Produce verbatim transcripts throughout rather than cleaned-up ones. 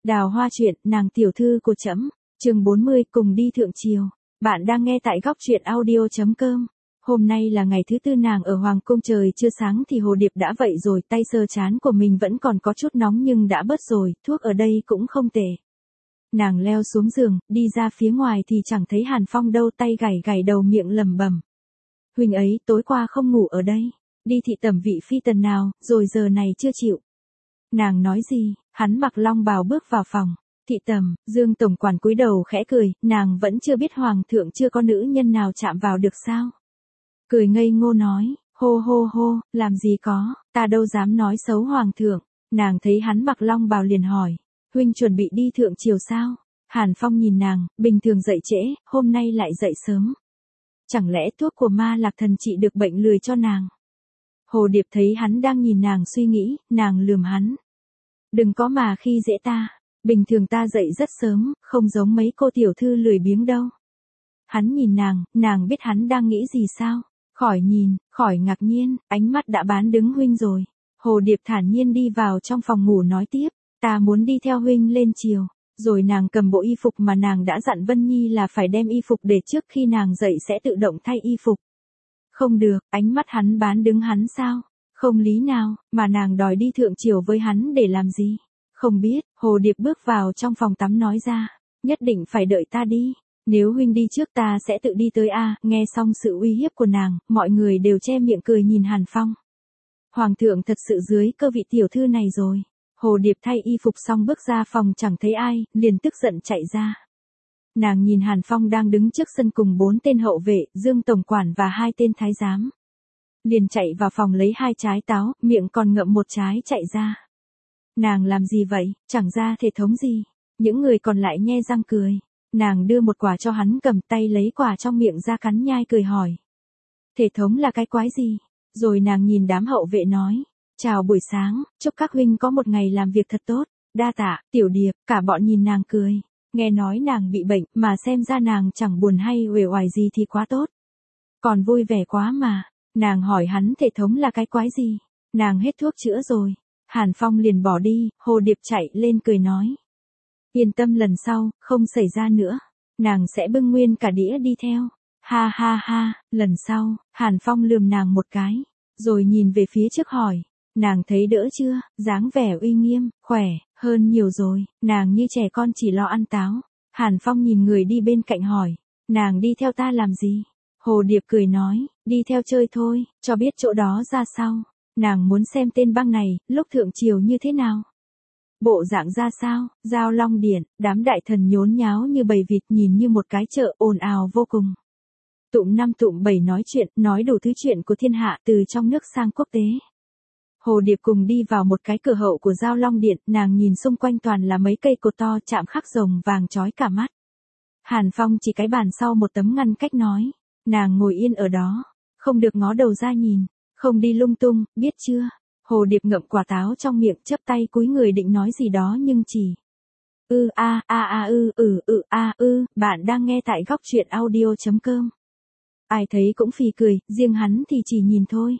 Đào Hoa truyện, nàng tiểu thư của trẫm, chương bốn mươi, cùng đi thượng triều. Bạn đang nghe tại góc truyện audio chấm com. Hôm nay là ngày thứ tư nàng ở Hoàng cung, trời chưa sáng thì Hồ Điệp đã vậy rồi, tay sờ trán của mình vẫn còn có chút nóng nhưng đã bớt rồi, thuốc ở đây cũng không tệ. Nàng leo xuống giường, đi ra phía ngoài thì chẳng thấy Hàn Phong đâu, tay gảy gảy đầu miệng lẩm bẩm. Huynh ấy tối qua không ngủ ở đây, đi thị tẩm vị phi tần nào, rồi giờ này chưa chịu. Nàng nói gì, hắn mặc long bào bước vào phòng. Thị tẩm, Dương tổng quản cúi đầu khẽ cười, nàng vẫn chưa biết hoàng thượng chưa có nữ nhân nào chạm vào được sao. Cười ngây ngô nói, hô hô hô, làm gì có, ta đâu dám nói xấu hoàng thượng. Nàng thấy hắn mặc long bào liền hỏi, huynh chuẩn bị đi thượng triều sao? Hàn Phong nhìn nàng, bình thường dậy trễ, hôm nay lại dậy sớm. Chẳng lẽ thuốc của ma lạc thần trị được bệnh lười cho nàng? Hồ Điệp thấy hắn đang nhìn nàng suy nghĩ, nàng lườm hắn. Đừng có mà khi dễ ta, bình thường ta dậy rất sớm, không giống mấy cô tiểu thư lười biếng đâu. Hắn nhìn nàng, nàng biết hắn đang nghĩ gì sao? Khỏi nhìn, khỏi ngạc nhiên, ánh mắt đã bán đứng huynh rồi. Hồ Điệp thản nhiên đi vào trong phòng ngủ nói tiếp, ta muốn đi theo huynh lên triều. Rồi nàng cầm bộ y phục mà nàng đã dặn Vân Nhi là phải đem y phục để trước khi nàng dậy sẽ tự động thay y phục. Không được, ánh mắt hắn bán đứng hắn sao? Không lý nào, mà nàng đòi đi thượng triều với hắn để làm gì? Không biết, Hồ Điệp bước vào trong phòng tắm nói ra, nhất định phải đợi ta đi. Nếu huynh đi trước ta sẽ tự đi tới a. Nghe xong sự uy hiếp của nàng, mọi người đều che miệng cười nhìn Hàn Phong. Hoàng thượng thật sự dưới cơ vị tiểu thư này rồi. Hồ Điệp thay y phục xong bước ra phòng chẳng thấy ai, liền tức giận chạy ra. Nàng nhìn Hàn Phong đang đứng trước sân cùng bốn tên hậu vệ, Dương tổng quản và hai tên thái giám. Liền chạy vào phòng lấy hai trái táo, miệng còn ngậm một trái chạy ra. Nàng làm gì vậy, chẳng ra thể thống gì. Những người còn lại nhe răng cười. Nàng đưa một quả cho hắn cầm, tay lấy quả trong miệng ra cắn nhai cười hỏi. Thể thống là cái quái gì? Rồi nàng nhìn đám hậu vệ nói. Chào buổi sáng, chúc các huynh có một ngày làm việc thật tốt. Đa tạ, tiểu Điệp, cả bọn nhìn nàng cười. Nghe nói nàng bị bệnh, mà xem ra nàng chẳng buồn hay uể oải gì thì quá tốt. Còn vui vẻ quá mà. Nàng hỏi hắn thể thống là cái quái gì? Nàng hết thuốc chữa rồi. Hàn Phong liền bỏ đi, Hồ Điệp chạy lên cười nói. Yên tâm, lần sau, không xảy ra nữa. Nàng sẽ bưng nguyên cả đĩa đi theo. Ha ha ha, lần sau, Hàn Phong lườm nàng một cái. Rồi nhìn về phía trước hỏi. Nàng thấy đỡ chưa, dáng vẻ uy nghiêm, khỏe, hơn nhiều rồi. Nàng như trẻ con chỉ lo ăn táo. Hàn Phong nhìn người đi bên cạnh hỏi. Nàng đi theo ta làm gì? Hồ Điệp cười nói, đi theo chơi thôi, cho biết chỗ đó ra sao. Nàng muốn xem tên băng này, lúc thượng triều như thế nào. Bộ dạng ra sao, Giao Long Điện, đám đại thần nhốn nháo như bầy vịt, nhìn như một cái chợ ồn ào vô cùng. Tụm năm tụm bảy nói chuyện, nói đủ thứ chuyện của thiên hạ từ trong nước sang quốc tế. Hồ Điệp cùng đi vào một cái cửa hậu của Giao Long Điện, nàng nhìn xung quanh toàn là mấy cây cột to chạm khắc rồng vàng chói cả mắt. Hàn Phong chỉ cái bàn sau một tấm ngăn cách nói, nàng ngồi yên ở đó, không được ngó đầu ra nhìn, không đi lung tung, biết chưa? Hồ Điệp ngậm quả táo trong miệng, chắp tay cúi người định nói gì đó nhưng chỉ ư a a a ư ừ ừ a ư. Bạn đang nghe tại góc truyện audio chấm com. Ai thấy cũng phì cười, riêng hắn thì chỉ nhìn thôi.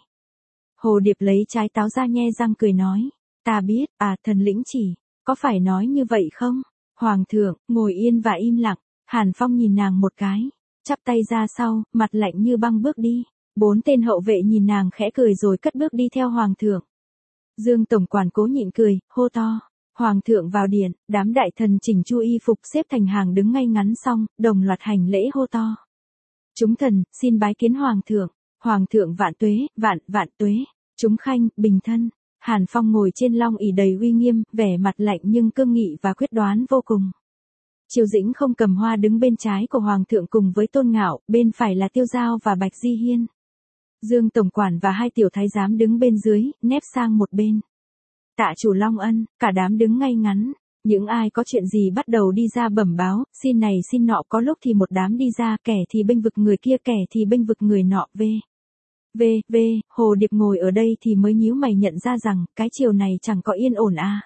Hồ Điệp lấy trái táo ra nhe răng cười nói, ta biết, à thần lĩnh chỉ, có phải nói như vậy không? Hoàng thượng, ngồi yên và im lặng. Hàn Phong nhìn nàng một cái, chắp tay ra sau, mặt lạnh như băng bước đi. Bốn tên hậu vệ nhìn nàng khẽ cười rồi cất bước đi theo hoàng thượng. Dương tổng quản cố nhịn cười, hô to. Hoàng thượng vào điện, đám đại thần chỉnh chu y phục xếp thành hàng đứng ngay ngắn xong, đồng loạt hành lễ hô to. Chúng thần, xin bái kiến hoàng thượng. Hoàng thượng vạn tuế, vạn, vạn tuế. Chúng khanh, bình thân. Hàn Phong ngồi trên long ỷ đầy uy nghiêm, vẻ mặt lạnh nhưng cương nghị và quyết đoán vô cùng. Triều Dĩnh không cầm hoa đứng bên trái của hoàng thượng cùng với Tôn Ngạo, bên phải là Tiêu Giao và Bạch Di Hiên. Dương tổng quản và hai tiểu thái giám đứng bên dưới, nép sang một bên. Tạ chủ Long Ân, cả đám đứng ngay ngắn. Những ai có chuyện gì bắt đầu đi ra bẩm báo, xin này xin nọ, có lúc thì một đám đi ra, kẻ thì bênh vực người kia, kẻ thì bênh vực người nọ. V. V. V. Hồ Điệp ngồi ở đây thì mới nhíu mày nhận ra rằng, cái chiều này chẳng có yên ổn a.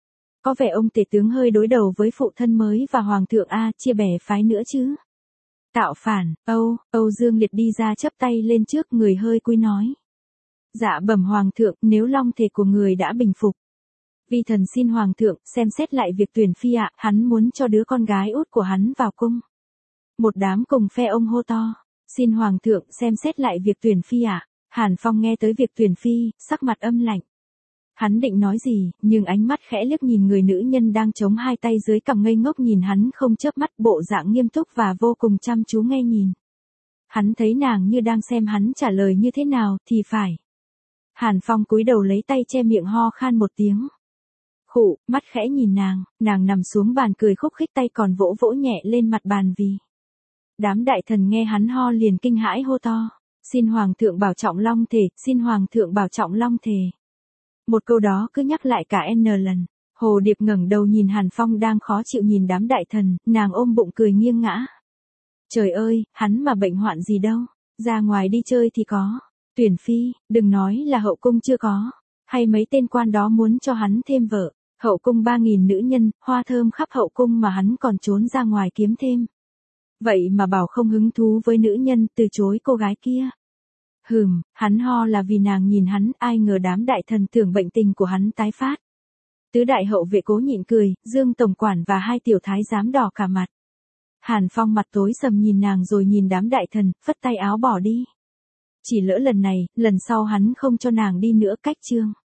Có vẻ ông tể tướng hơi đối đầu với phụ thân mới và hoàng thượng a, chia bè phái nữa chứ. Tạo phản, Âu, Âu Dương Liệt đi ra chắp tay lên trước, người hơi cúi nói. Dạ bẩm hoàng thượng, nếu long thể của người đã bình phục. Vi thần xin hoàng thượng, xem xét lại việc tuyển phi ạ, hắn muốn cho đứa con gái út của hắn vào cung. Một đám cùng phe ông hô to, xin hoàng thượng, xem xét lại việc tuyển phi ạ. Hàn Phong nghe tới việc tuyển phi, sắc mặt âm lạnh. Hắn định nói gì, nhưng ánh mắt khẽ liếc nhìn người nữ nhân đang chống hai tay dưới cằm ngây ngốc nhìn hắn không chớp mắt, bộ dạng nghiêm túc và vô cùng chăm chú nghe nhìn. Hắn thấy nàng như đang xem hắn trả lời như thế nào, thì phải. Hàn Phong cúi đầu lấy tay che miệng ho khan một tiếng. Khụ, mắt khẽ nhìn nàng, nàng nằm xuống bàn cười khúc khích, tay còn vỗ vỗ nhẹ lên mặt bàn vì. Đám đại thần nghe hắn ho liền kinh hãi hô to. Xin hoàng thượng bảo trọng long thể, xin hoàng thượng bảo trọng long thể. Một câu đó cứ nhắc lại cả n lần. Hồ Điệp ngẩng đầu nhìn Hàn Phong đang khó chịu nhìn đám đại thần, nàng ôm bụng cười nghiêng ngã. Trời ơi, hắn mà bệnh hoạn gì đâu, ra ngoài đi chơi thì có. Tuyển phi, đừng nói là hậu cung chưa có, hay mấy tên quan đó muốn cho hắn thêm vợ. Hậu cung ba nghìn nữ nhân, hoa thơm khắp hậu cung mà hắn còn trốn ra ngoài kiếm thêm. Vậy mà bảo không hứng thú với nữ nhân, từ chối cô gái kia. Hừm, hắn ho là vì nàng nhìn hắn, ai ngờ đám đại thần tưởng bệnh tình của hắn tái phát. Tứ đại hậu vệ cố nhịn cười, Dương tổng quản và hai tiểu thái giám đỏ cả mặt. Hàn Phong mặt tối sầm nhìn nàng rồi nhìn đám đại thần, phất tay áo bỏ đi. Chỉ lỡ lần này, lần sau hắn không cho nàng đi nữa, cách chương.